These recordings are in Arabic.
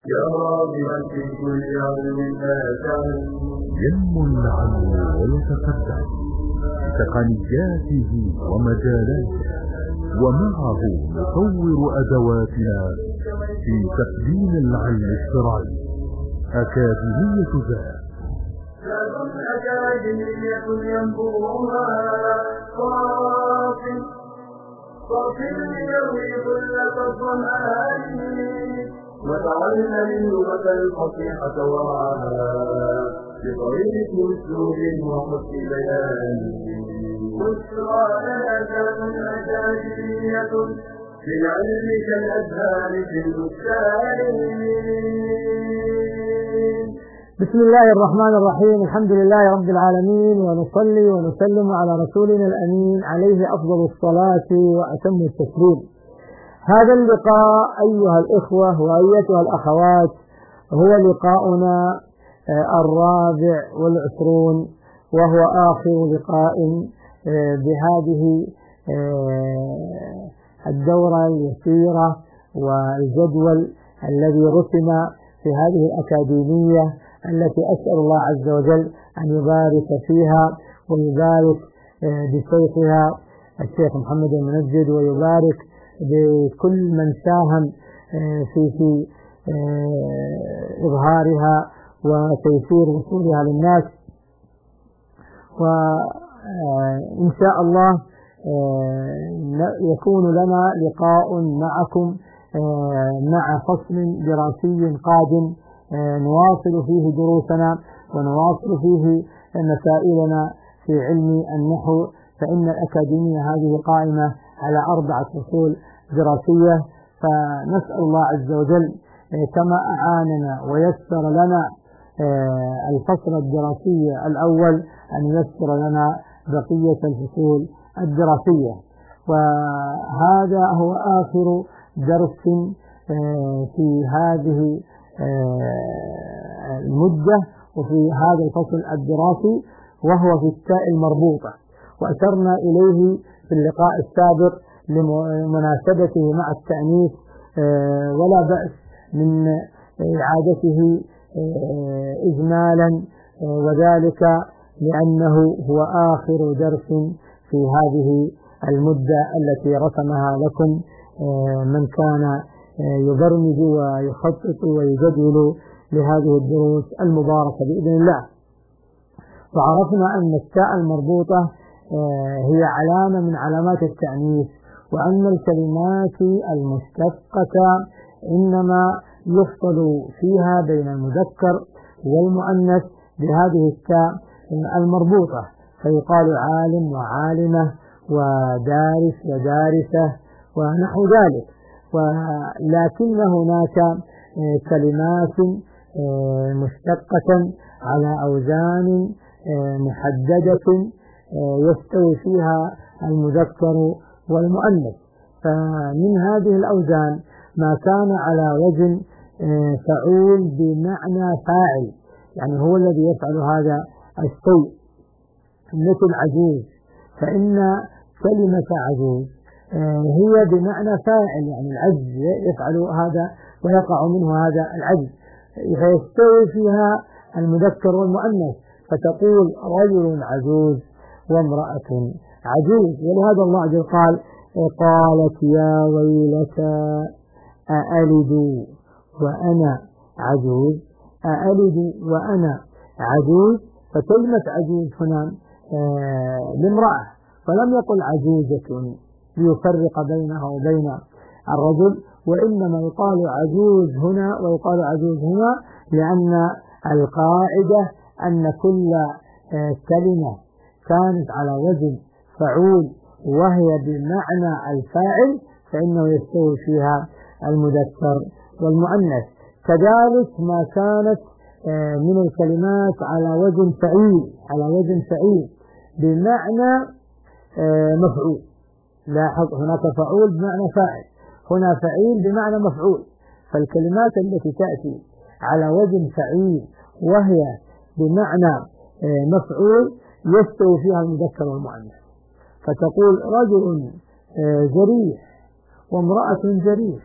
يا راغبا في كل علم نافع ينمو العلم ويتقدم بتقنياته ومجالاته، ومعه نطور أدواتنا في تقديم العلم الشرعي. أكاديمية ذات أكاديمية ينبوها صافٍ ليروي ظلة الظمآن وتعلم اللغة الفصيحة ورعاها بطريق أسلوب وحسن بيان. بشرى لنا أكاديمية للعلم كالأزهار في البستان. بسم الله الرحمن الرحيم. الحمد لله رب العالمين، ونصلي ونسلم على رسولنا الأمين عليه أفضل الصلاة وأتم التسليم. هذا اللقاء أيها الإخوة وأيتها الأخوات هو لقاؤنا 24، وهو آخر لقاء بهذه الدورة اليسيرة والجدول الذي رسم في هذه الأكاديمية التي أسأل الله عز وجل أن يبارك فيها ويبارك بشيخها الشيخ محمد المنجد، ويبارك بكل من ساهم في إظهارها وتيسير وصولها للناس. وإن شاء الله يكون لنا لقاء معكم مع فصل دراسي قادم نواصل فيه دروسنا ونواصل فيه مسائلنا في علم النحو، فإن الأكاديمية هذه قائمة على 4 فصول دراسية. فنسأل الله عز وجل كما أعاننا ويسر لنا الفصل الدراسي الأول أن يسر لنا بقية الفصول الدراسية. وهذا هو آخر درس في هذه المدة وفي هذا الفصل الدراسي، وهو في التاء المربوطة، وأشرنا إليه في اللقاء السابق لمناسبته مع التأنيث، ولا بأس من إعادته إجمالا، وذلك لأنه هو آخر درس في هذه المدة التي رسمها لكم من كان يبرمج ويخطط ويجدول لهذه الدروس المباركة بإذن الله. وعرفنا أن التاء المربوطة هي علامة من علامات التأنيث، وأن الكلمات المشتقة إنما يفصل فيها بين المذكر والمؤنث بهذه التاء المربوطة، فيقال عالم وعالمة ودارس ودارسة ونحو ذلك. ولكن هناك كلمات مشتقة على أوزان محددة يستوي فيها المذكر والمؤنث. فمن هذه الأوزان ما كان على وزن فعول بمعنى فاعل، يعني هو الذي يفعل هذا الشيء، مثل عجوز، فإن كلمة عجوز هي بمعنى فاعل، يعني العجز يفعل هذا ويقع منه هذا العجز، فيستوي فيها المذكر والمؤنث، فتقول رجل عجوز وامرأة عجوز. ولهذا الله عز وجل قال: قالت يا ويلتى أألد وأنا عجوز، أألد وأنا عجوز. فكلمة عجوز هنا لامرأة، فلم يقل عجوزة ليفرق بينها وبين الرجل، وإنما يقال عجوز هنا ويقال عجوز هنا لأن القاعدة أن كل كلمة كانت على وزن فعول وهي بمعنى الفاعل فإنه يستوي فيها المذكر والمؤنث. كذلك ما كانت من الكلمات على وزن فعيل بمعنى مفعول. لاحظ، هناك فعول بمعنى فاعل، هنا فعيل بمعنى مفعول. فالكلمات التي تأتي على وزن فعيل وهي بمعنى مفعول يستوي فيها المذكر والمؤنث. فتقول رجل جريح وامرأة جريح،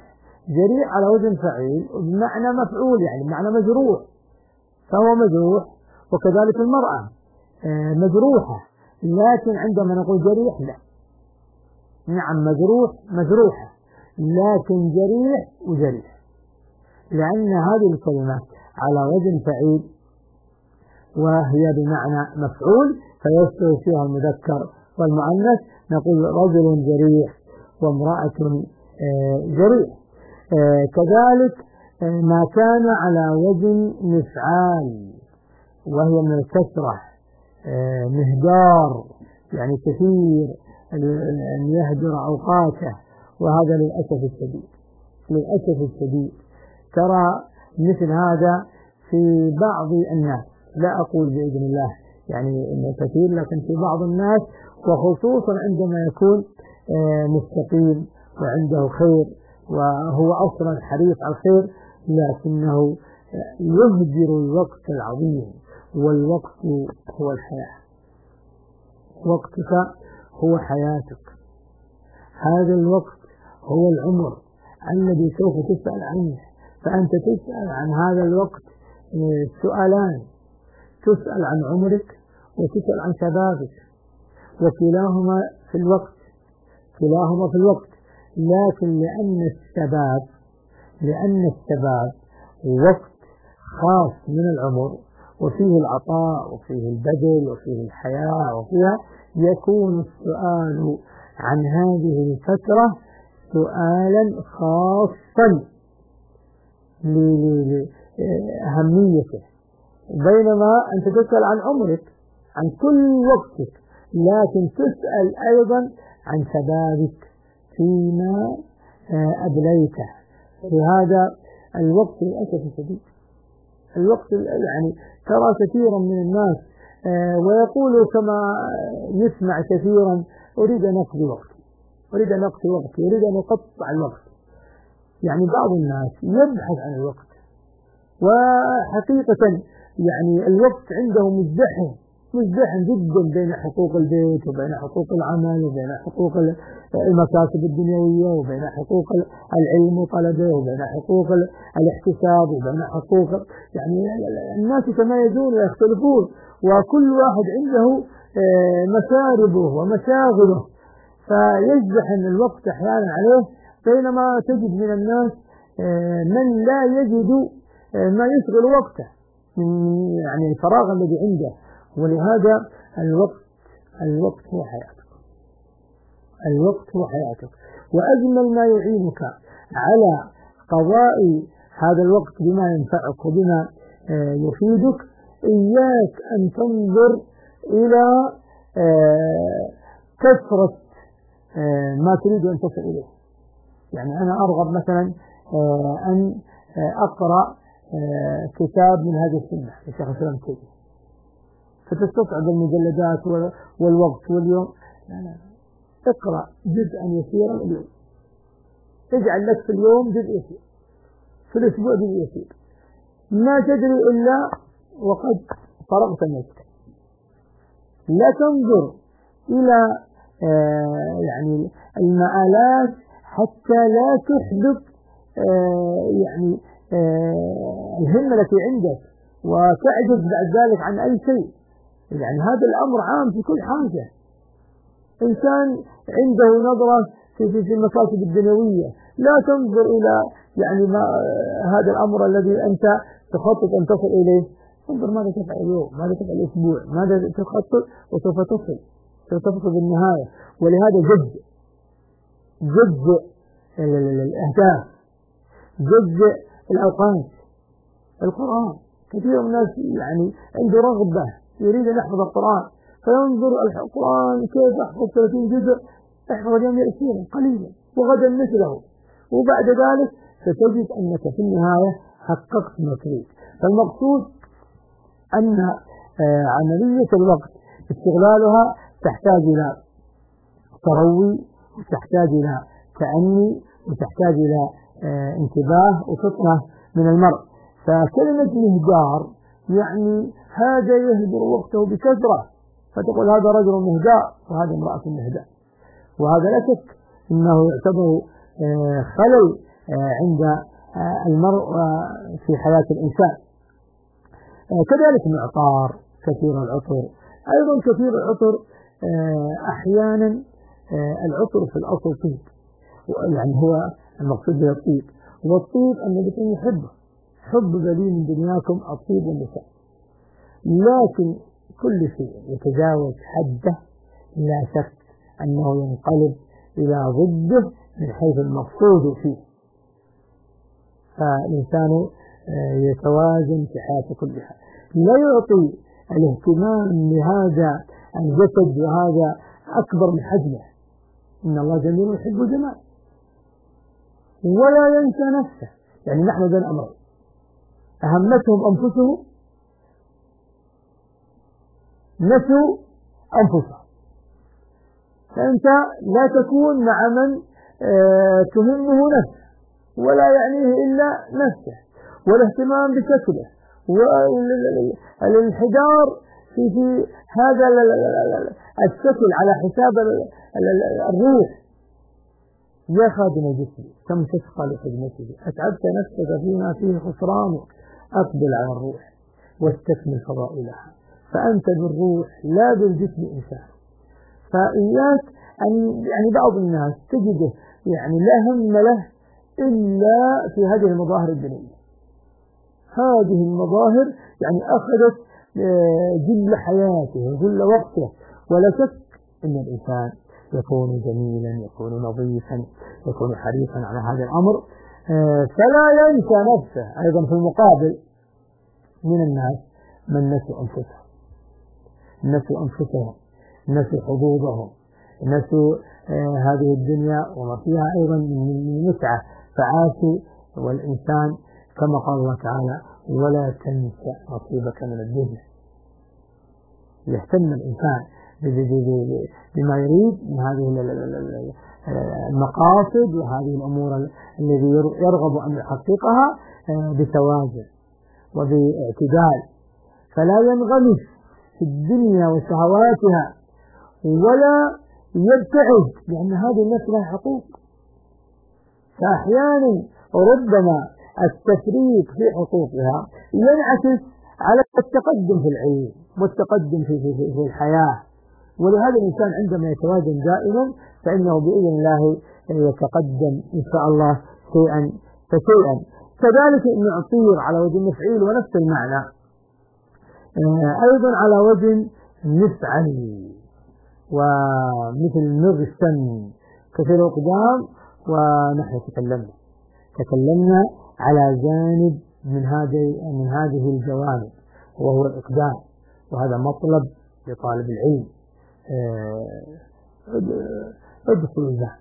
جريح على وزن فعيل بمعنى مفعول، يعني بمعنى مجروح، فهو مجروح. وكذلك المرأة مجروحة، لكن عندما نقول جريح لا، نعم مجروحة، لكن جريح وجريح، لأن هذه الكلمة على وزن فعيل وهي بمعنى مفعول، فيستوي فيها المذكر والمؤنث، نقول رجل جريح وامرأة جريح. كذلك ما كان على وزن مفعال وهي من الكثرة، مهدار، يعني كثير أن يهدر أوقاته، وهذا للأسف الشديد ترى مثل هذا في بعض الناس، لا أقول بإذن الله يعني إنه كثير، لكن في بعض الناس، وخصوصا عندما يكون مستقيم وعنده خير وهو أصلا حريص على الخير، لكنه يهدر الوقت العظيم. والوقت هو الحياة، وقتك هو حياتك، هذا الوقت هو العمر الذي سوف تسأل عنه. فأنت تسأل عن هذا الوقت سؤالان، تسأل عن عمرك وتسأل عن شبابك، وكلاهما في الوقت، لكن لأن الشباب وقت خاص من العمر، وفيه العطاء وفيه البذل وفيه الحياة وفيها، يكون السؤال عن هذه الفترة سؤالا خاصا لأهميته، بينما أنت تسأل عن عمرك، عن كل وقتك، لكن تسأل أيضا عن شبابك فيما أبليته. لهذا الوقت للأسف الشديد، الوقت يعني ترى كثيرا من الناس ويقولوا كما نسمع كثيرا: أريد أن أقضي وقتي، أريد أن أقطع الوقت. يعني بعض الناس يبحث عن الوقت، وحقيقة يعني الوقت عنده مزدحم جدا بين حقوق البيت وبين حقوق العمل وبين حقوق المكاسب الدنيوية وبين حقوق العلم وطلبه وبين حقوق الاحتساب وبين حقوق، يعني الناس يتميزون ويختلفون، وكل واحد عنده مساربه ومشاغله، فيزدحم الوقت أحيانا عليه، بينما تجد من الناس من لا يجد ما يشغل وقته يعني الفراغ الذي عنده. ولهذا الوقت هو حياتك، وأجمل ما يعينك على قضاء هذا الوقت بما ينفعك وبما يفيدك، إياك أن تنظر إلى كثرة ما تريد أن تصل إليه. يعني أنا أرغب مثلا أن أقرأ كتاب من هذه السنة لشيخ الإسلام ابن تيمية، فتستصعب المجلدات والوقت واليوم. لا. اقرأ جزءا يسيرا اليوم، اجعل لك في اليوم جزء يسير، في الأسبوع جزء يسير، ما تدري إلا وقد فرغت من الكتاب. لا تنظر إلى يعني المآلات حتى لا تحبط يعني الهمة التي عندك وتعجز بعد ذلك عن أي شيء. يعني هذا الأمر عام في كل حاجة. إنسان عنده نظرة في المكاسب الدنيوية، لا تنظر إلى يعني ما هذا الأمر الذي أنت تخطط أن تصل إليه، انظر ماذا تفعل اليوم، ماذا تفعل الأسبوع، ماذا تخطط، وسوف تصل بالنهاية. ولهذا جزء الأهداف، جزء الأوقات. القرآن كثير من الناس يعني عنده رغبة يريد أن يحفظ القرآن، فينظر القرآن كيف أحفظ 30 جزء، احفظ اليوم 20 قليلا وغدا مثله، وبعد ذلك ستجد أنك في النهاية حققت ما تريد. فالمقصود أن عملية الوقت استغلالها تحتاج إلى تروي، وتحتاج إلى تأني، وتحتاج إلى انتباه وفطنة من المرء. فكلمة مهدار يعني هذا يهدر وقته بكثرة، فتقول هذا رجل مهدار وهذا امرأة مهدار، وهذا لا شك أنه يعتبر خلل عند المرء في حياة الإنسان. كذلك المعطار كثير العطر، أيضا كثير العطر أحيانا العطر في الأصل طيب، يعني هو المقصود بالطيب، والطيب أن الإنسان يحبه، حب لي من دنياكم الطيب والنساء، لكن كل شيء يتجاوز حده لا شك أنه ينقلب إلى ضده من حيث المقصود فيه. فالإنسان يتوازن في حياته كلها، لا يعطي الاهتمام لهذا الجسد وهذا أكبر من حجمه، إن الله جميل يحب الجمال، ولا ينسى نفسه. يعني نحن بين أمرين، أهمتهم أنفسهم، نسوا أنفسهم. فأنت لا تكون مع من تهمه نفسه ولا يعنيه إلا نفسه، والاهتمام بشكله والانحدار في هذا الشكل على حساب الروح. يا خادم الجسم كم تشقى لخدمته، أتعبت نفسك فيما فيه خسرانك، أقبل على الروح واستكمل فضائلها، فأنت بالروح لا بالجسم إنسان. فإياك أن يعني بعض الناس تجده يعني لا هم له إلا في هذه المظاهر الدنيا. هذه المظاهر يعني أخذت جل حياته وجل وقته. ولا شك أن الإنسان يكون جميلا، يكون نظيفا، يكون حريصا على هذا الأمر، فلا ينسى نفسه. أيضا في المقابل من الناس من نسوا أنفسهم، نسوا حظوظهم، نسوا هذه الدنيا وما فيها أيضا من متعة، فعاشوا. والإنسان كما قال الله تعالى ولا تنسى نصيبك من الدنيا. يهتم الإنسان بما يريد من هذه المقاصد وهذه الأمور التي يرغب أن يحققها بتوازن وباعتدال، فلا ينغمس في الدنيا وشهواتها ولا يبتعد، لأن هذه النفس لها حقوق. فأحيانا ربما التفريط في حقوقها ينعكس على التقدم في العلم والتقدم في الحياة. ولهذا الإنسان عندما يتوازن دائما فإنه بإذن الله يتقدم إن شاء الله شيئا فشيئا. كذلك المعطير على وجه المفعيل ونفس المعنى، أيضا على وجه مفعل، ومثل مرسم كثير الأقدام. ونحن تكلمنا على جانب من هذه الجوانب وهو الإقدام، وهذا مطلب لطالب العلم. ادخلوا الجهل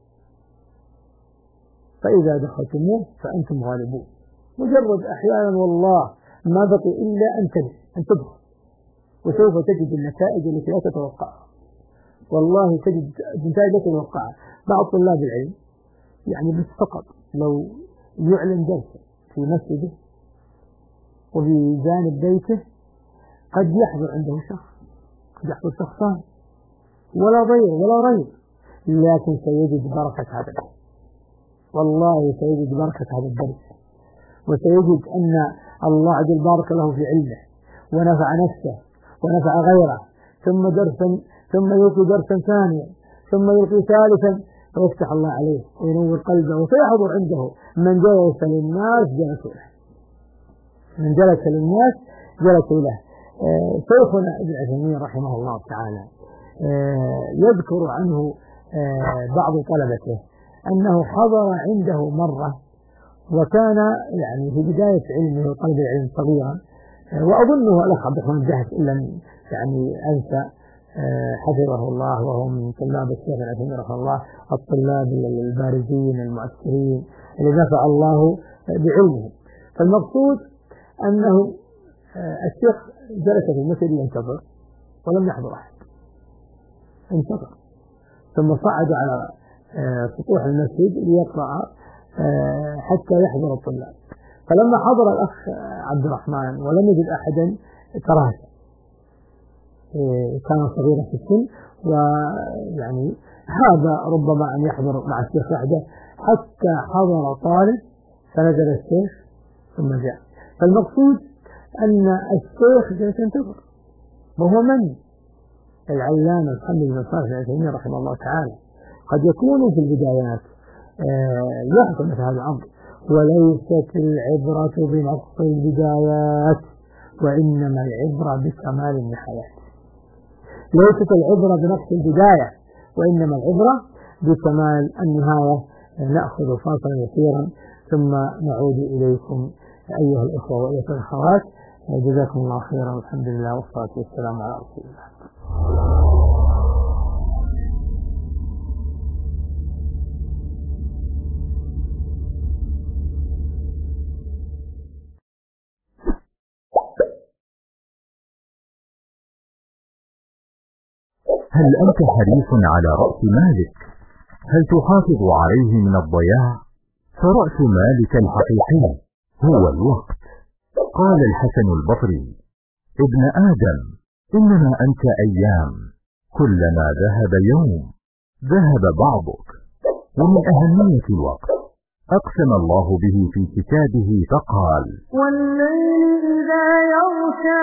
فإذا دخلتموه فأنتم غالبون. مجرد أحيانا والله ما بقي إلا أن تدخل، وسوف تجد النتائج التي لا تتوقعها. والله تجد النتائج لا تتوقعها. بعض طلاب العلم يعني بس فقط لو يعلن درسا في مسجده وفي جانب بيته قد يحضر عنده شخص، قد يحضر شخصان، ولا ضير ولا ريب، لكن سيجد بركة هذا الدرس. والله سيجد بركة هذا الدرس، وسيجد أن الله عز وجل بارك له في علمه ونفع نفسه ونفع غيره، ثم يلقي درسا ثانيا، ثم يلقي ثالثا، فيفتح الله عليه وينور قلبه، وسيحضر عنده من جلس للناس جلسوا له، من جلس للناس جلسوا له. شيخنا ابن عثيمين رحمه الله تعالى يذكر عنه بعض طلبته أنه حضر عنده مرة، وكان يعني في بداية علمه وطلب العلم صغيرا، وأظنه الأخ عبد الرحمن الجهش إلا يعني أنسى حفظه الله، وهو من طلاب الشيخ ابن عثيمين رحمه الله، الطلاب البارزين المؤثرين اللي نفع الله بعلمهم. فالمقصود أنه الشيخ جلس في المسجد ينتظر ولم يحضر أحد، انتظر ثم صعد على سطوح المسجد ليقرأ حتى يحضر الطلاب. فلما حضر الأخ عبد الرحمن ولم يجد أحدا تراجع، كان صغيرا في السن ويعني هذا ربما أن يحضر مع الشيخ وحده حتى حضر طالب فنزل الشيخ ثم جاء. فالمقصود أن الشيخ جلس ينتظر، وهو من؟ العلامة محمد بن صالح العثيمين رحمه الله تعالى. قد يكون في البدايات يحصل مثل هذا الأمر، وليست العبرة بنقص البدايات وإنما العبرة بكمال النهايات. ليست العبرة بنقص البداية وإنما العبرة بكمال النهاية. نأخذ فاصلا يسيرا ثم نعود إليكم أيها الإخوة وأيها الأخوات. جزاكم الله خيرا والحمد لله والصلاة والسلام على رسول الله. هل أنت حريص على رأس مالك؟ هل تحافظ عليه من الضياع؟ فرأس مالك الحقيقي هو الوقت. قال الحسن البصري: ابن آدم، إنما أنت أيام، كلما ذهب يوم ذهب بعضك. ومن أهمية الوقت أقسم الله به في كتابه فقال: والليل إذا يغشى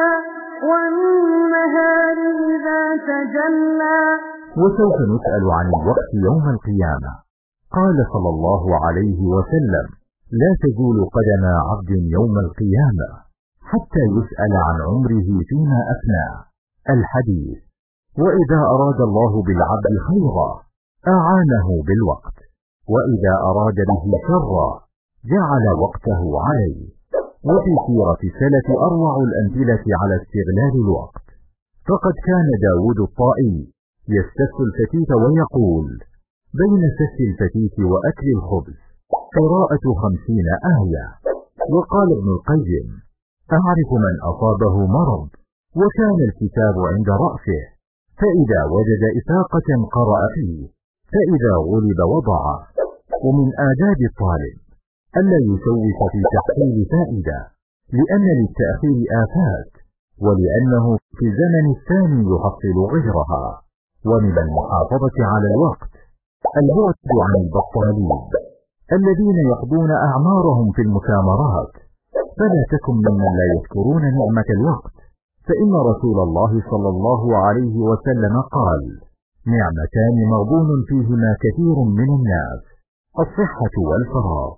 والنهار إذا تجلى. وسوف نسأل عن الوقت يوم القيامة. قال صلى الله عليه وسلم: لا تزول قدم عبد يوم القيامة حتى يسأل عن عمره فيما أفناه. الحديث. وإذا أراد الله بالعبد خيرا أعانه بالوقت، وإذا أراد به شرا جعل وقته عليه. وفي سيرة السلف أروع الأمثلة على استغلال الوقت. فقد كان داود الطائي يستس الفتيت ويقول: بين سس الفتيت وأكل الخبز قراءة 50 آية. وقال ابن القيم: أعرف من أصابه مرض وكان الكتاب عند رأسه، فإذا وجد إساقة قرأ فيه، فإذا غلب وضعه. ومن آداب الطالب ألا يسوف في تحصيل فائدة، لأن للتأخير آفات، ولأنه في الزمن الثاني يحصل غيرها. ومن المحافظة على الوقت البعد عن البطالين الذين يقضون أعمارهم في المكامرات. فلا تكن ممن لا يذكرون نعمة الوقت، فإن رسول الله صلى الله عليه وسلم قال: نعمتان مغبون فيهما كثير من الناس، الصحة والفراغ.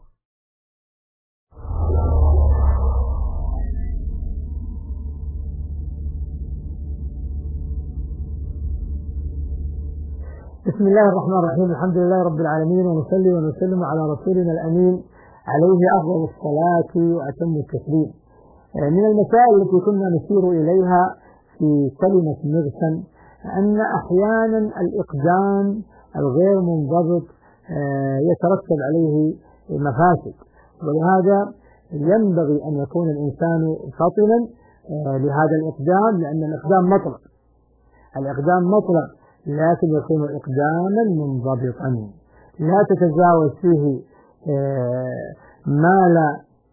بسم الله الرحمن الرحيم. الحمد لله رب العالمين، ونصلي ونسلم على رسولنا الأمين عليه أفضل الصلاة وأتم التسليم. من المسائل التي كنا نشير إليها في كلمة مغسن أن أحيانا الإقدام الغير منضبط يترتب عليه مفاسد، ولهذا ينبغي أن يكون الإنسان فطنا لهذا الإقدام، لأن الإقدام مطلق لكن يكون إقداما منضبطا لا تتجاوز فيه ما لا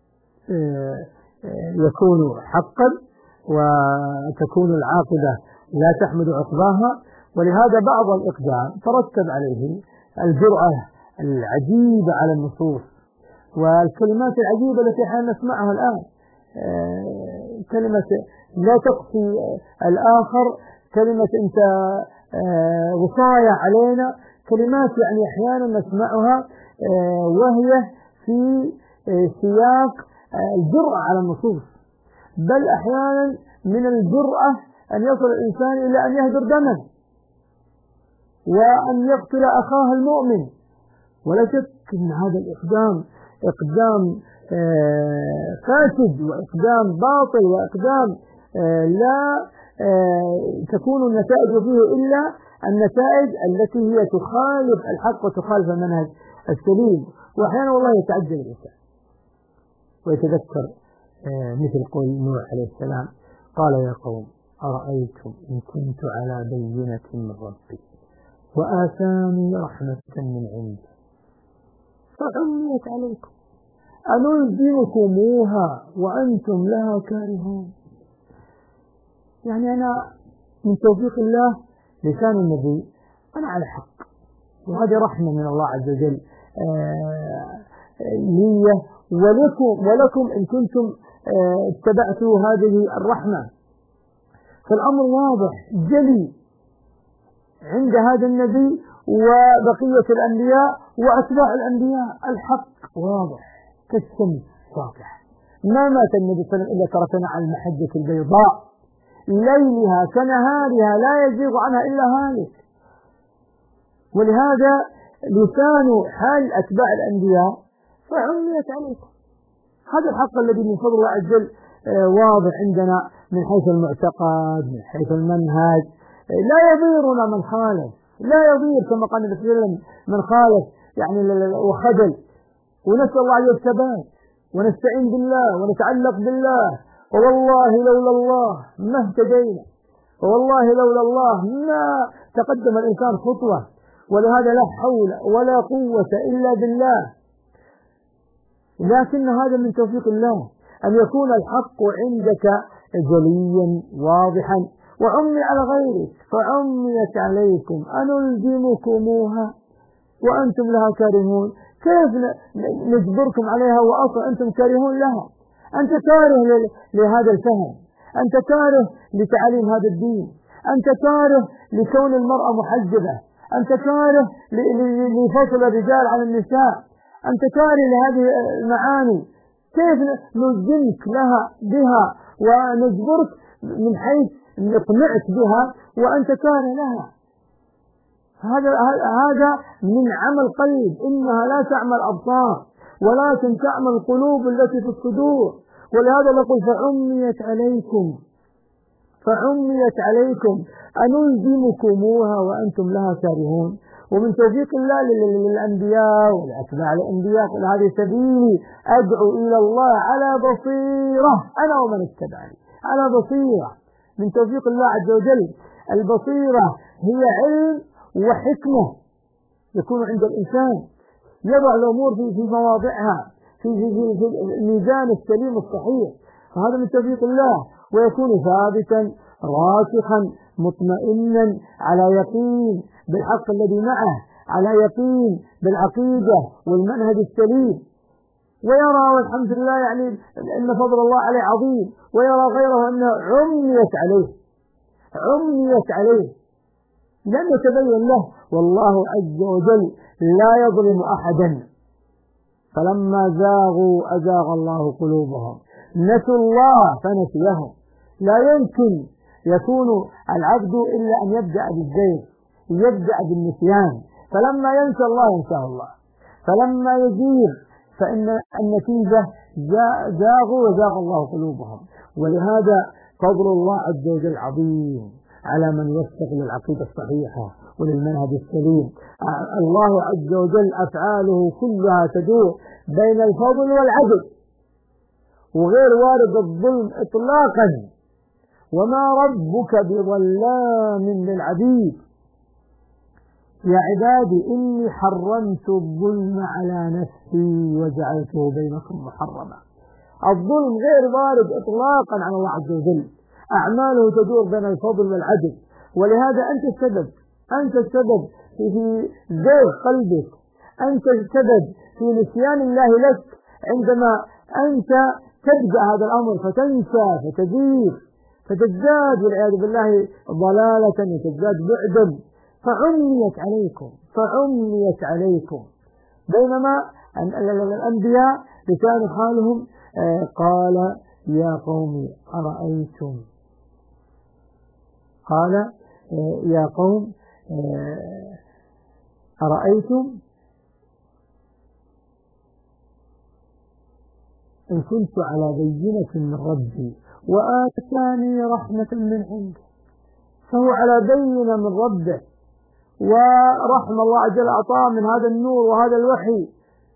يكون حقا وتكون العاقبة لا تحمد عقباها. ولهذا بعض الإقدام ترتب عليه الجرأة العجيبة على النصوص والكلمات العجيبة التي احنا نسمعها الآن، كلمة لا تقصي الآخر، كلمة أنت وصاية علينا، كلمات يعني أحيانا نسمعها وهي في سياق الجرأة على النصوص، بل أحيانا من الجرأة أن يصل الإنسان إلى أن يهدر دما وأن يقتل أخاه المؤمن. ولا شك أن هذا الإقدام إقدام فاسد وإقدام باطل وإقدام لا تكون النتائج فيه إلا النتائج التي هي تخالف الحق وتخالف المنهج السليم. وأحيانا والله يتعجل الإنسان ويتذكر مثل قول نوح عليه السلام: قال يا قوم أرأيتم إن كنت على بينة من ربي وآتاني رحمة من عنده فعميت عليكم أنلزمكموها وأنتم لها كارهون. يعني أنا من توفيق الله لسان النبي أنا على حق، وهذه رحمة من الله عز وجل لي ولكم إن كنتم اتبعتوا هذه الرحمة. فالأمر واضح جلي عند هذا النبي وبقية الأنبياء وأتباع الأنبياء، الحق واضح كالشمس ساطع. ما مات النبي صلى الله عليه وسلم إلا تركنا على المحجة البيضاء ليلها كنهارها لا يزيغ عنها إلا هالك. ولهذا لسان حال أتباع الأنبياء فعميت عليكم. هذا الحق الذي من فضل الله عز وجل واضح عندنا من حيث المعتقد، من حيث المنهج. لا يضيرنا من خالف، لا يضير كما قال النبي صلى الله عليه وسلم من خالف يعني وخذل. ونسأل الله عليه الثبات ونستعين بالله ونتعلق بالله. ووالله لولا الله ما اهتدينا، ووالله لولا الله ما تقدم الإنسان خطوة. ولهذا لا حول ولا قوة إلا بالله. لكن هذا من توفيق الله أن يكون الحق عندك جليا واضحا وعمي على غيرك. فعميت عليكم أنلزمكموها وأنتم لها كارهون. كيف نجبركم عليها وأصلا أنتم كارهون لها؟ أنت كاره لهذا الفهم، أنت كاره لتعليم هذا الدين، أنت كاره لكون المرأة محجبة، أنت كاره لفصل الرجال عن النساء، أنت كاره لهذه المعاني. كيف نلزمك بها ونجبرك من حيث نقنعك بها وأنت كاره لها؟ هذا من عمل قلب. إنها لا تعمل أبصار ولكن تعمل القلوب التي في الصدور. ولهذا نقول فعميت عليكم أنلزمكموها وأنتم لها كارهون. ومن توفيق الله للأنبياء والأتباع الأنبياء قل هذه سبيلي أدعو إلى الله على بصيرة أنا ومن اتبعني، على بصيرة. من توفيق الله عز وجل البصيرة هي علم وحكمة يكون عند الإنسان يضع الأمور في مواضعها في الميزان السليم الصحيح. فهذا من توفيق الله. ويكون ثابتا راسخا مطمئنا على يقين بالحق الذي معه، على يقين بالعقيدة والمنهج السليم. ويرى والحمد لله يعني أن فضل الله عليه عظيم، ويرى غيره أنه عميت عليه لم يتبين له. والله عز وجل لا يظلم أحدا. فلما زاغوا أزاغ الله قلوبهم، نسوا الله فنسيهم. لا يمكن يكون العبد إلا أن يبدأ بالزيغ، يبدأ بالنسيان. فلما ينسى الله ينساه الله، فلما يزيغ فإن النتيجة زاغوا وزاغ الله قلوبهم. ولهذا فضل الله عز وجل عظيم على من يوفق للعقيدة الصحيحة وللمنهج السليم. الله عز وجل أفعاله كلها تدور بين الفضل والعدل، وغير وارد الظلم إطلاقا. وما ربك بظلام للعبيد. يا عبادي إني حرمت الظلم على نفسي وجعلته بينكم محرما. الظلم غير وارد إطلاقا على الله عز وجل. أعماله تدور بين الفضل والعدل. ولهذا أنت السبب في زيغ قلبك، أنت السبب في نسيان الله لك عندما أنت تبدأ هذا الأمر فتنسى فتزيغ فتزداد والعياذ بالله ضلالة وتزداد بعدا. فعميت عليكم. بينما الأنبياء لسان حالهم قال يا قوم أرأيتم، قال يا قوم أرأيتم إن كنت على بينة من ربي وآتاني رحمة من عنده. فهو على بينة من ربه، ورحمة الله عز وجل أعطاه من هذا النور وهذا الوحي.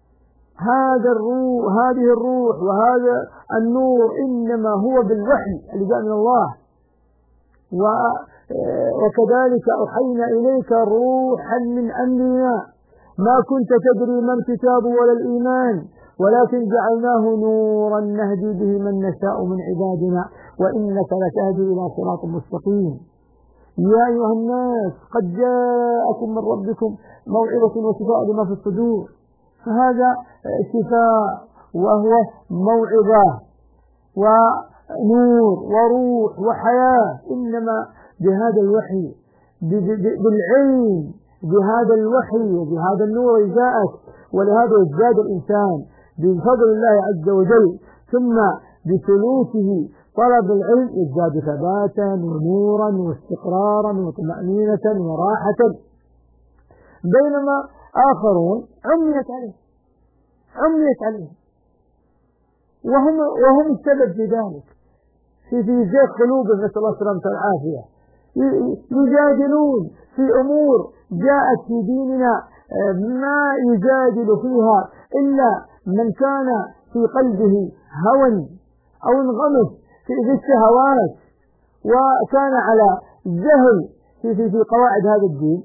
هذه الروح وهذا النور إنما هو بالوحي اللي جاء من الله. وكذلك أوحينا إليك روحا من أمرنا ما كنت تدري ما الكتاب ولا الإيمان ولكن جعلناه نورا نهدي به من نشاء من عبادنا وإنك لتهدي إلى صراط مستقيم. يا أيها الناس قد جاءكم من ربكم موعظة وشفاء لما في الصدور. فهذا شفاء وهو موعظة ونور وروح وحياة، إنما بهذا الوحي بالعلم بهذا الوحي وبهذا النور جاءك. ولهذا يزداد الإنسان بفضل الله عز وجل ثم بسلوكه طلب العلم يزداد ثباتا ونورا واستقرارا وطمأنينة وراحة، بينما آخرون عميت عليه وهم السبب في ذلك، في زيغ قلوبهم، نسأل الله السلامة والعافية. يجادلون في أمور جاءت في ديننا ما يجادل فيها إلا من كان في قلبه هوى أو انغمس في الشهوات وكان على جهل في قواعد هذا الدين،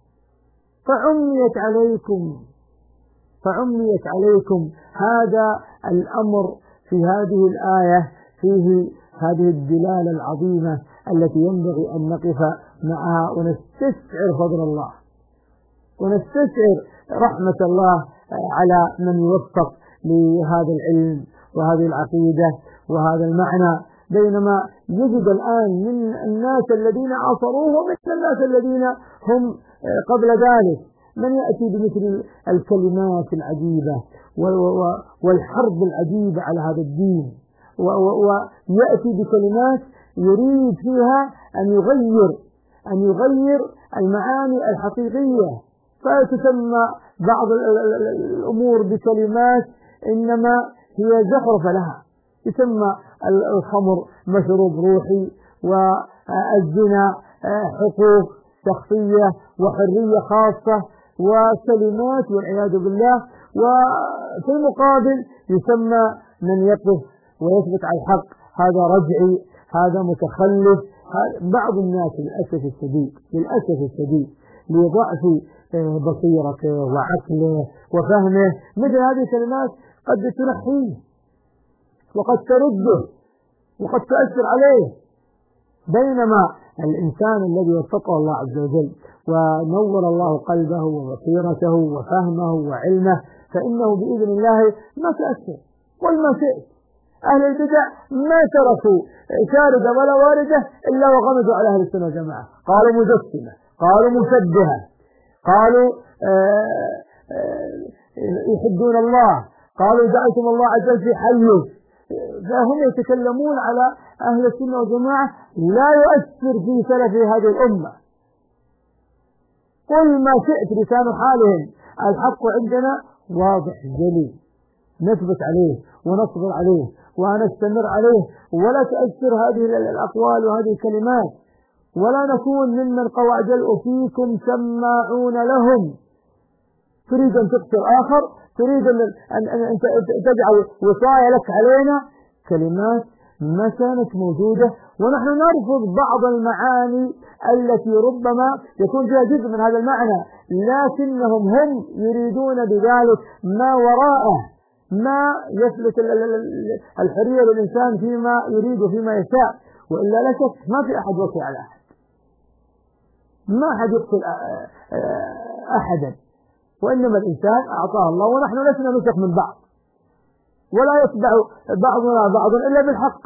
فعميت عليكم. هذا الأمر في هذه الآية فيه هذه الدلالة العظيمة التي ينبغي أن نقف معها ونستشعر فضل الله ونستشعر رحمة الله على من يوفق لهذا العلم وهذه العقيدة وهذا المعنى، بينما يجد الآن من الناس الذين عاصروه ومن الناس الذين هم قبل ذلك من يأتي بمثل الكلمات العجيبة والحرب العجيبة على هذا الدين، ويأتي بكلمات يريد فيها أن يغير المعاني الحقيقية، فتسمى بعض الأمور بكلمات إنما هي زخرف لها. يسمى الخمر مشروب روحي، والزنا حقوق شخصية وحرية خاصة وكلمات والعياذ بالله. وفي المقابل يسمى من يقف ويثبت على الحق هذا رجعي، هذا متخلف. بعض الناس للأسف الشديد لضعف بصيرته وعقله وفهمه مثل هذه الكلمات قد تنحيه وقد ترده وقد تؤثر عليه، بينما الإنسان الذي وفقه الله عز وجل ونور الله قلبه وبصيرته وفهمه وعلمه فإنه بإذن الله ما تأثر. قل ما شئت، أهل البدع ما تركوا شاردة ولا واردة إلا وغمزوا على أهل السنة والجماعة، قالوا مجسمة، قالوا مشبهة، قالوا يحبون الله، قالوا جعلتم الله عز وجل في حيز. فهم يتكلمون على أهل السنة والجماعة لا يؤثر في سلف هذه الأمة. قل ما شئت، لسان حالهم. الحق عندنا واضح جلي، نثبت عليه ونصبر عليه ونستمر عليه، ولا تؤثر هذه الأقوال وهذه الكلمات، ولا نكون ممن قواعد فيكم سماعون لهم. تريد أن تقتل آخر، تريد أن تجعل وصاية لك علينا، كلمات ما كانت موجودة. ونحن نرفض بعض المعاني التي ربما يكون فيها جزء من هذا المعنى، لكنهم هم يريدون بذلك ما وراءه، ما يثبت الحرية للإنسان فيما يريد وفيما يشاء. وإلا لا شك ما في أحد وصي على أحد، ما أحد يقتل أحدا، وإنما الإنسان أعطاه الله، ونحن لسنا نسخ من بعض، ولا يتبع بعضنا بعضا إلا بالحق،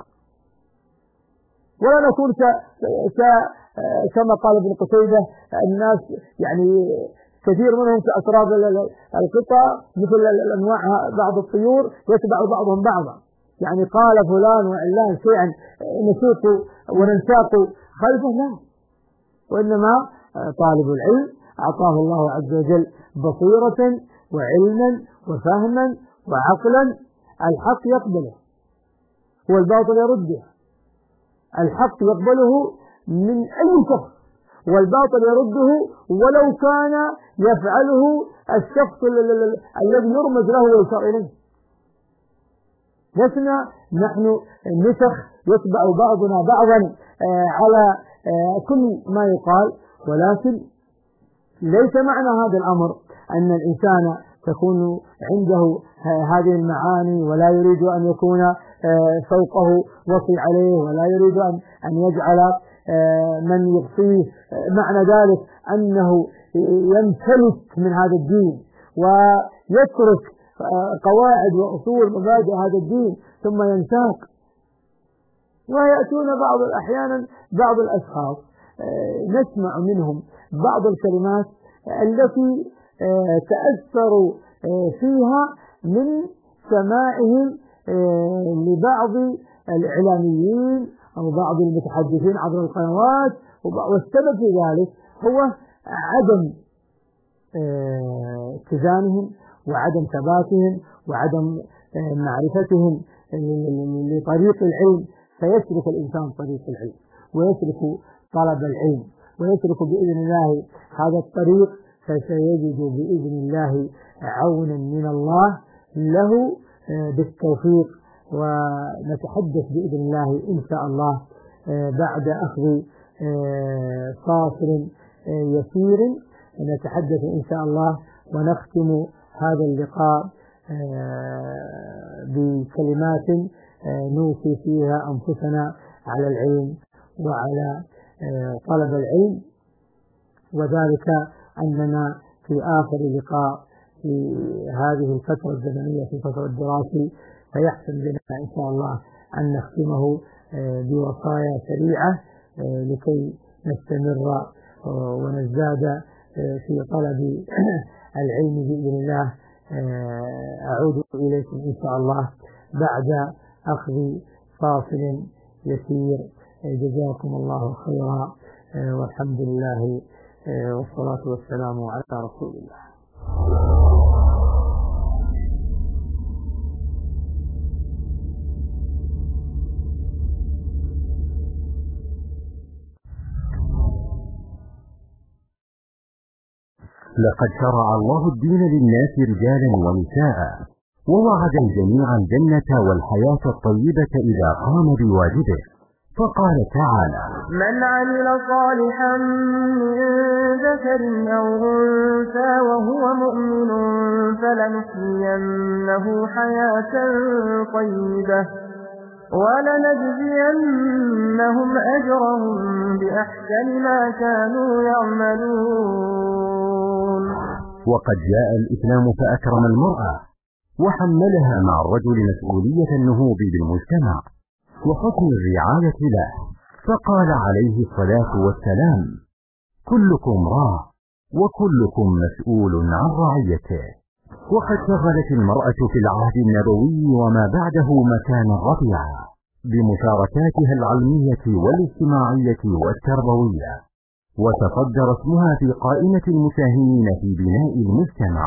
ولا نكون كما قال ابن قتيبة الناس يعني كثير منهم كأسراب القطع مثل الأنواع بعض الطيور يتبع بعضهم بعضا، يعني قال فلان وعلان شيئا نسوق وننساق خلفه، لا. وإنما طالب العلم أعطاه الله عز وجل بصيرة وعلما وفهما وعقلا، الحق يقبله والباطل يرده، الحق يقبله من أي شخص والباطل يرده ولو كان يفعله الشخص الذي يرمز له ويشار إليه. لسنا نحن نسخ يتبع بعضنا بعضا على كل ما يقال، ولكن ليس معنى هذا الأمر أن الإنسان تكون عنده هذه المعاني ولا يريد أن يكون فوقه وصي عليه، ولا يريد أن يجعل من يغطيه. معنى ذلك أنه ينفلت من هذا الدين ويترك قواعد وأصول مبادئ هذا الدين ثم ينساق. ويأتون أحيانا بعض الأشخاص نسمع منهم بعض الكلمات التي تأثروا فيها من سماعهم لبعض الإعلاميين أو بعض المتحدثين عبر القنوات، والسبب في ذلك هو عدم اتزانهم وعدم ثباتهم وعدم معرفتهم لطريق العلم، فيسلك الإنسان طريق العلم ويسلك طلب العلم ويترك بإذن الله هذا الطريق، فسيجد بإذن الله عونا من الله له بالتوفيق. ونتحدث بإذن الله إن شاء الله بعد أخذ فاصل يسير، نتحدث إن شاء الله ونختم هذا اللقاء بكلمات نوصي فيها أنفسنا على العلم وعلى طلب العلم، وذلك أننا في آخر لقاء في هذه الفترة الزمنية في الفترة الدراسية، فيحسن بنا إن شاء الله أن نختمه بوصايا سريعة لكي نستمر ونزداد في طلب العلم بإذن الله. أعود إليكم إن شاء الله بعد أخذ فاصل يسير. جزاكم الله خيرا، والحمد لله والصلاة والسلام على رسول الله. لقد شرع الله الدين للناس رجالا ونساء، ووعد الجميع الجنة والحياة الطيبة إذا قام بواجبه، فقال تعالى: من عمل صالحا من ذكر أو أنثى وهو مؤمن فلنحيينه حياة طيبة ولنجزينهم أجرهم بأحسن ما كانوا يعملون. وقد جاء الإسلام فأكرم المرأة وحملها مع الرجل مسؤولية النهوض بالمجتمع وحسن الرعاية له، فقال عليه الصلاة والسلام: كلكم راع وكلكم مسؤول عن رعيته. وقد شغلت المرأة في العهد النبوي وما بعده مكانا رفيعا بمشاركاتها العلمية والاجتماعية والتربوية، وتصدر اسمها في قائمة المساهمين في بناء المجتمع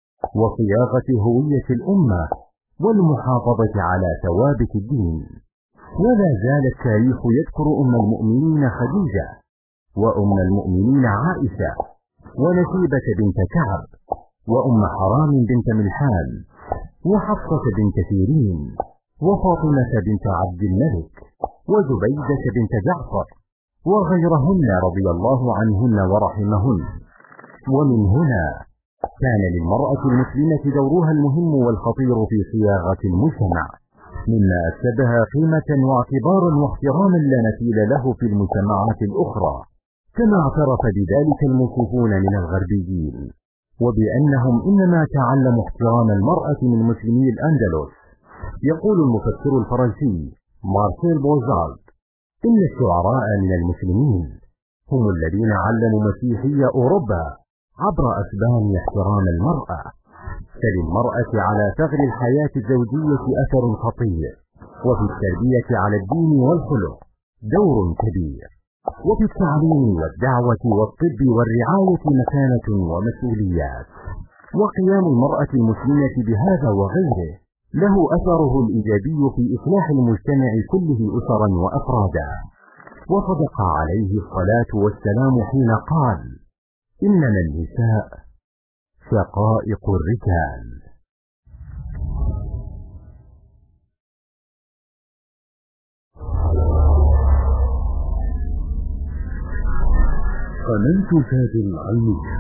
وصياغة هوية الأمة والمحافظة على ثوابت الدين. ولا زال التاريخ يذكر أم المؤمنين خديجة، وأم المؤمنين عائشة، ونسيبة بنت كعب، وأم حرام بنت ملحان، وحفصة بنت سيرين، وفاطمة بنت عبد الملك، وزبيدة بنت جعفر، وغيرهن رضي الله عنهن ورحمهن. ومن هنا كان للمرأة المسلمة دورها المهم والخطير في صياغة المجتمع، مما أكسبها قيمة واعتبارا واحتراما لا مثيل له في المجتمعات الأخرى، كما اعترف بذلك الموصوفون من الغربيين، وبأنهم إنما تعلموا احترام المرأة من مسلمي الأندلس. يقول المفكر الفرنسي مارسيل بوزالد: إن الشعراء من المسلمين هم الذين علموا مسيحي أوروبا عبر أسبان احترام المرأة، فللمرأة على ثغر الحياة الزوجية أثر خطير، وفي التربية على الدين والخلق دور كبير، وفي التعليم والدعوة والطب والرعاية مكانة ومسؤوليات. وقيام المرأة المسلمة بهذا وغيره له أثره الإيجابي في إصلاح المجتمع كله أسرا وأفرادا. وصدق عليه الصلاة والسلام حين قال: إنما النساء شقائق الرجال. قناة فاز العلمية.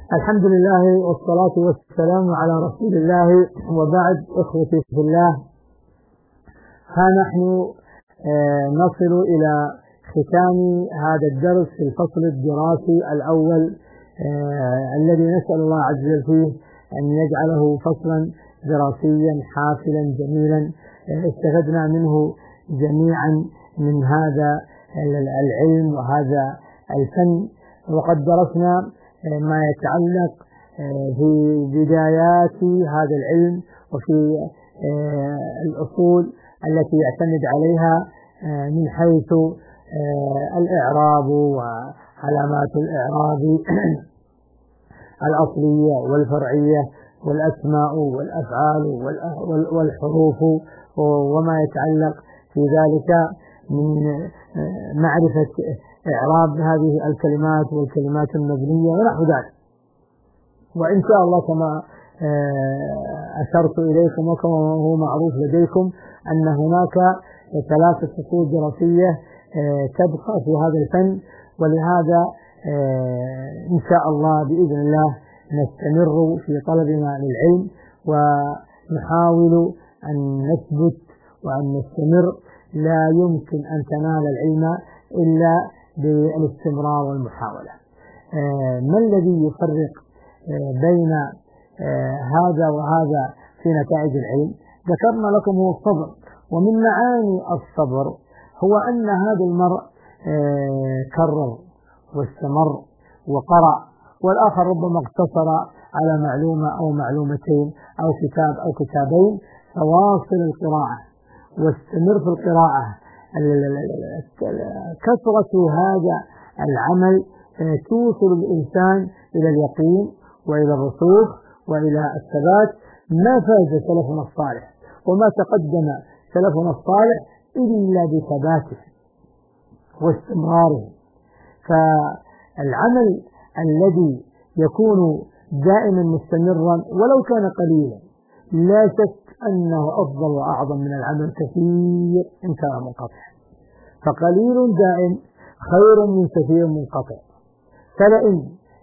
الحمد لله والصلاة والسلام على رسول الله، وبعد. إخوتي في الله، ها نحن نصل إلى ختام هذا الدرس في الفصل الدراسي الأول، الذي نسأل الله عز وجل فيه أن يجعله فصلا دراسيا حافلا جميلا استفدنا منه جميعا من هذا العلم وهذا الفن. وقد درسنا ما يتعلق في بدايات هذا العلم وفي الأصول التي يعتمد عليها من حيث الإعراب وعلامات الإعراب الأصلية والفرعية والأسماء والأفعال والحروف وما يتعلق في ذلك من معرفة إعراب هذه الكلمات والكلمات المبنية ونحو ذلك. وإن شاء الله كما أشرت إليكم وكما هو معروف لديكم أن هناك 3 فصول دراسية تبقى في هذا الفن، ولهذا إن شاء الله بإذن الله نستمر في طلبنا للعلم ونحاول أن نثبت وأن نستمر. لا يمكن أن تنال العلم إلا بالاستمرار والمحاولة. ما الذي يفرق بين هذا وهذا في نتائج العلم؟ ذكرنا لكم هو الصبر، ومن معاني الصبر هو أن هذا المرء كرر واستمر وقرأ، والآخر ربما اقتصر على معلومة أو معلومتين أو كتاب أو كتابين، فواصل القراءة واستمر في القراءة. كثرة هذا العمل توصل الإنسان إلى اليقين وإلى الرسوخ وإلى الثبات. ما فاز سلفنا الصالح وما تقدم سلفنا الصالح إلا بثباته واستمراره. فالعمل الذي يكون دائما مستمرا ولو كان قليلا لا شك أنه أفضل وأعظم من العمل كثير إن كان منقطع. فقليل دائم خير من كثير منقطع. فلئن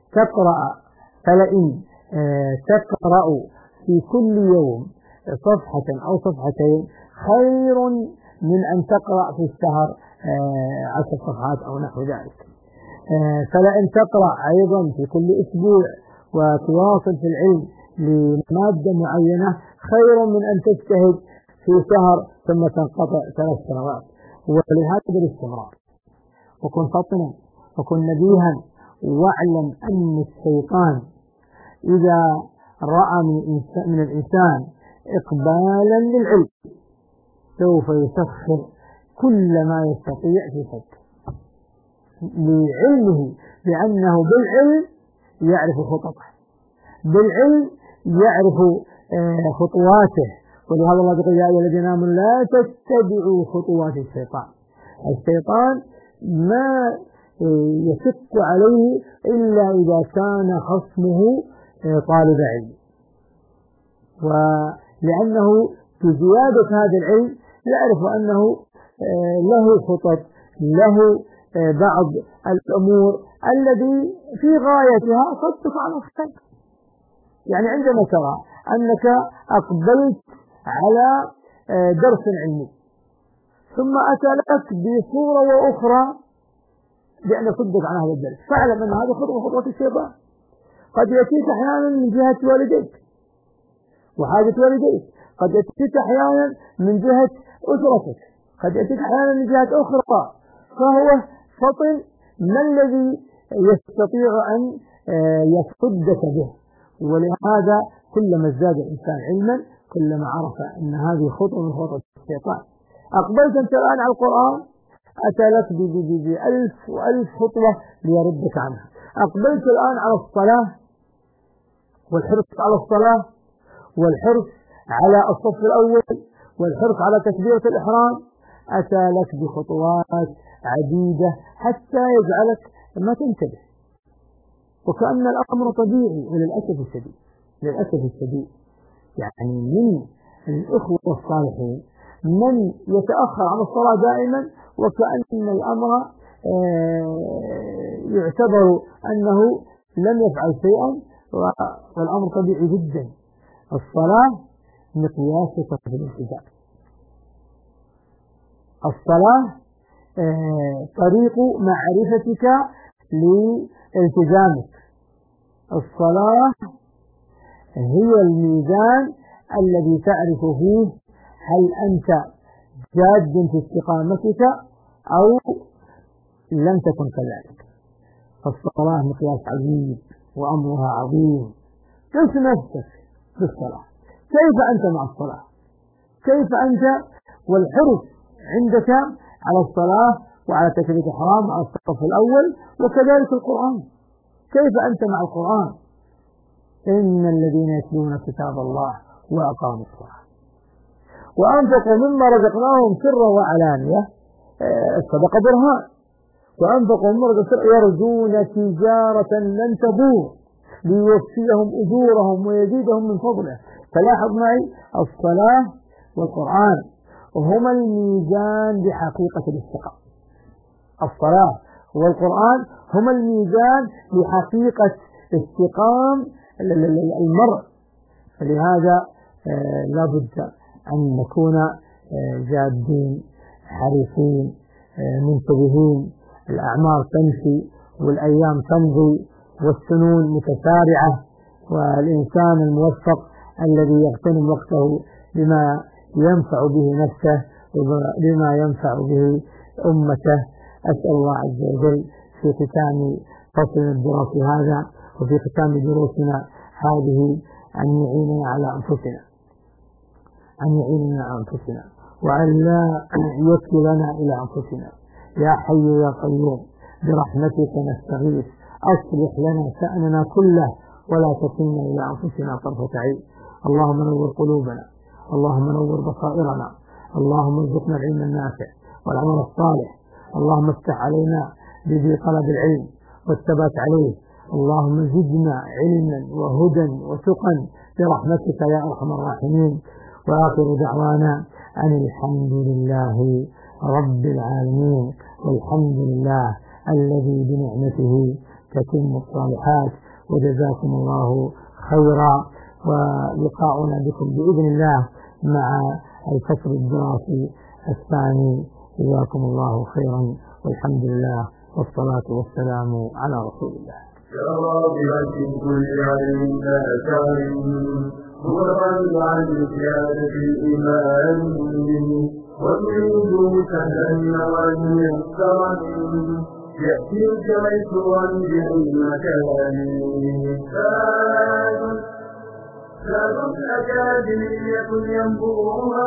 تقرأ في كل يوم صفحة أو صفحتين خير من أن تقرأ في الشهر 10 صفحات أو نحو ذلك. فلئن تقرأ أيضا في كل أسبوع وتواصل في العلم لمادة معينة خير من أن تجتهد في شهر ثم تنقطع 3 سنوات. ولهذا الاستمرار. وكن فطنا وكن نبيها، واعلم أن الشيطان إذا رأى من الإنسان إقبالا للعلم سوف يسخر كل ما يستطيع في فك لعلمه، لأنه بالعلم يعرف خططه، بالعلم يعرف خطواته. ولهذا الله يقول يا أيها الذين آمنوا لا تتبعوا خطوات الشيطان. الشيطان ما يشق عليه إلا إذا كان خصمه طالب علم، ولأنه في زيادة هذا العلم يعرف أنه له خطط، له بعض الأمور الذي في غايتها قد تفعل الخير. يعني عندما ترى أنك أقبلت على درس علمي ثم أتى لك بصورة وأخرى بأن يصدق عن هذا الدرس، فاعلم أن هذا خطوة الشيطان. قد يأتيك أحيانا من جهة والديك وحاجة والديك، قد يأتيك أحيانا من جهة أسرتك، قد يأتيك أحيانا من جهة أخرى. فهو فطن ما الذي يستطيع أن يصدك به. ولهذا كلما ازداد الإنسان علما كلما عرف أن هذه خطوة من خطوات الشيطان. أقبلت أنت الآن على القرآن أتى لك بألف وألف خطوة ليردك عنها. أقبلت الآن على الصلاة والحرص على الصلاة والحرص على الصف الأول والحرص على تكبيرة الإحرام، أتى لك بخطوات عديدة حتى يجعلك ما تنتبه. وكأن الأمر طبيعي. وللأسف الشديد يعني من الإخوة الصالحين من يتأخر عن الصلاة دائما، وكأن الأمر يعتبر أنه لم يفعل شيئا والأمر طبيعي جدا. الصلاة مقياسك في الالتزام، الصلاة طريق معرفتك لالتزامك، الصلاة هي الميزان الذي تعرف فيه هل أنت جاد في استقامتك أو لم تكن كذلك. فالصلاة مقياس عظيم وأمرها عظيم. قس نفسك بالصلاة، كيف أنت مع الصلاة؟ كيف أنت والحرص عندك على الصلاة وعلى تكبيرة الإحرام على الصف الأول، وكذلك القرآن، كيف أنت مع القرآن؟ إن الذين يتلون كتاب الله وأقاموا الصلاة وأنفقوا مما رزقناهم سرا وعلانية، الصدقة برهان، وأنفقوا مما رزقناهم يرجون تجارة لن تبور ليوفيهم أجورهم ويزيدهم من فضله. فلاحظ معي الصلاة والقرآن هما الميزان بحقيقة الاستقامة. الصلاة والقرآن هما الميزان بحقيقة استقام المرء. فلهذا لا بد أن نكون جادين حريصين منتبهين. الأعمار تمشي والأيام تمضي والسنون متسارعة، والإنسان الموفق الذي يغتنم وقته بما ينفع به نفسه وبما ينفع به أمته. أسأل الله عز وجل في ختام فصل الدراسي هذا وفي ختام دروسنا هذه أن يعيننا على أنفسنا وأن لا يكلنا إلى أنفسنا. يا حي يا قيوم برحمتك نستغيث، أصلح لنا شأننا كله ولا تكلنا إلى أنفسنا طرفة عين. اللهم نور قلوبنا، اللهم نور بصائرنا، اللهم ارزقنا العلم النافع والعمل الصالح، اللهم افتح علينا بذي طلب العلم والثبات عليه، اللهم زدنا علما وهدى وتقا برحمتك يا أرحم الراحمين. وآخر دعوانا أن الحمد لله رب العالمين، والحمد لله الذي بنعمته تتم الصالحات. وجزاكم الله خيرا، ولقاؤنا بكم بإذن الله مع الفصل الدراسي الثاني. جزاكم الله خيرا، والحمد لله والصلاة والسلام على رسول الله. يا راغبا في كل علم مغرا عن زيادة الإيمان، وتريد سهلا وأن يسرا يأتيك ميسورا بعلم كلامي. زاد أكاديمية ينبوها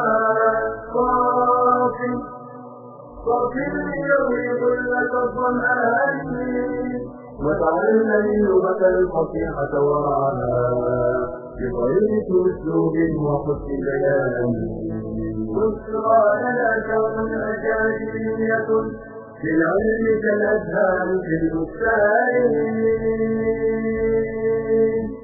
صافي ليروي ظلة الظمآن، وتعلم اللغة الفصيحة وراها بطريقة أسلوب وحسن بيان. بشرى لنا كون أكاديمية للعلم كالأزهار في البستان.